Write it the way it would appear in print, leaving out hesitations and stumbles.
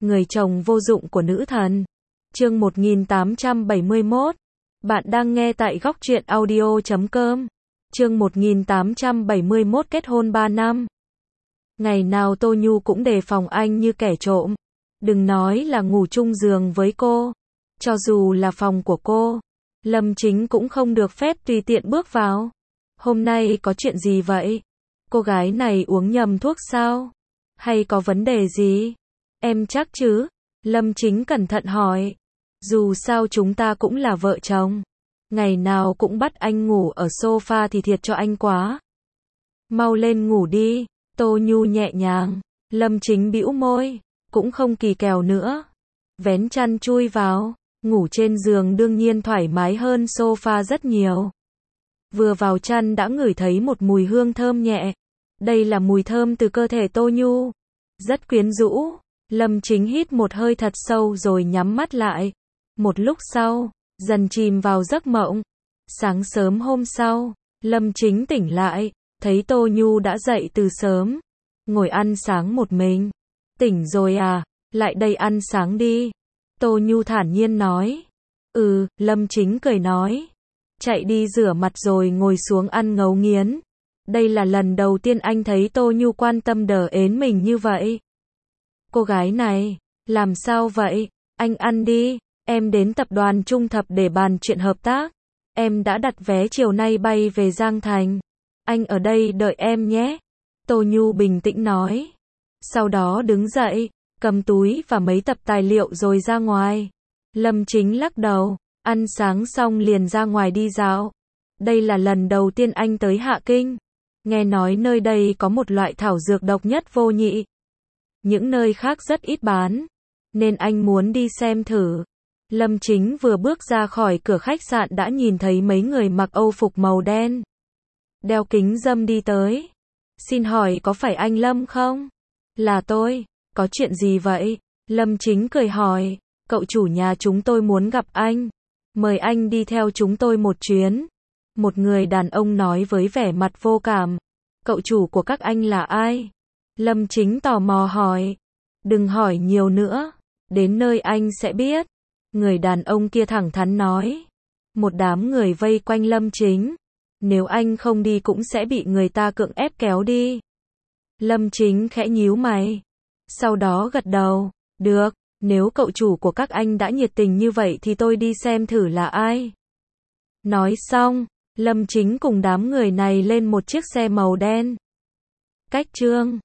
Người chồng vô dụng của nữ thần. Chương 1871. Bạn đang nghe tại Góc Truyện Audio.com. Chương 1871 kết hôn 3 năm. Ngày nào Tô Nhu cũng đề phòng anh như kẻ trộm. Đừng nói là ngủ chung giường với cô. Cho dù là phòng của cô, Lâm Chính cũng không được phép tùy tiện bước vào. Hôm nay có chuyện gì vậy? Cô gái này uống nhầm thuốc sao? Hay có vấn đề gì? Em chắc chứ? Lâm Chính cẩn thận hỏi. Dù sao chúng ta cũng là vợ chồng. Ngày nào cũng bắt anh ngủ ở sofa thì thiệt cho anh quá. Mau lên ngủ đi. Tô Nhu nhẹ nhàng. Lâm Chính bĩu môi. Cũng không kỳ kèo nữa. Vén chăn chui vào. Ngủ trên giường đương nhiên thoải mái hơn sofa rất nhiều. Vừa vào chăn đã ngửi thấy một mùi hương thơm nhẹ. Đây là mùi thơm từ cơ thể Tô Nhu. Rất quyến rũ. Lâm Chính hít một hơi thật sâu rồi nhắm mắt lại. Một lúc sau, dần chìm vào giấc mộng. Sáng sớm hôm sau, Lâm Chính tỉnh lại, thấy Tô Nhu đã dậy từ sớm. Ngồi ăn sáng một mình. Tỉnh rồi à, lại đây ăn sáng đi. Tô Nhu thản nhiên nói. Lâm Chính cười nói. Chạy đi rửa mặt rồi ngồi xuống ăn ngấu nghiến. Đây là lần đầu tiên anh thấy Tô Nhu quan tâm đờ ến mình như vậy. Cô gái này, làm sao vậy? Anh ăn đi, em đến tập đoàn Trung Thập để bàn chuyện hợp tác. Em đã đặt vé chiều nay bay về Giang Thành. Anh ở đây đợi em nhé. Tô Nhu bình tĩnh nói. Sau đó đứng dậy, cầm túi và mấy tập tài liệu rồi ra ngoài. Lâm Chính lắc đầu, ăn sáng xong liền ra ngoài đi dạo. Đây là lần đầu tiên anh tới Hạ Kinh. Nghe nói nơi đây có một loại thảo dược độc nhất vô nhị. Những nơi khác rất ít bán, nên anh muốn đi xem thử. Lâm Chính vừa bước ra khỏi cửa khách sạn đã nhìn thấy mấy người mặc âu phục màu đen, đeo kính râm đi tới. Xin hỏi có phải anh Lâm không? Là tôi. Có chuyện gì vậy? Lâm Chính cười hỏi. Cậu chủ nhà chúng tôi muốn gặp anh. Mời anh đi theo chúng tôi một chuyến. Một người đàn ông nói với vẻ mặt vô cảm. Cậu chủ của các anh là ai? Lâm Chính tò mò hỏi. Đừng hỏi nhiều nữa. Đến nơi anh sẽ biết. Người đàn ông kia thẳng thắn nói. Một đám người vây quanh Lâm Chính. Nếu anh không đi cũng sẽ bị người ta cưỡng ép kéo đi. Lâm Chính khẽ nhíu mày. Sau đó gật đầu. Được, nếu cậu chủ của các anh đã nhiệt tình như vậy thì tôi đi xem thử là ai. Nói xong, Lâm Chính cùng đám người này lên một chiếc xe màu đen. Cách chương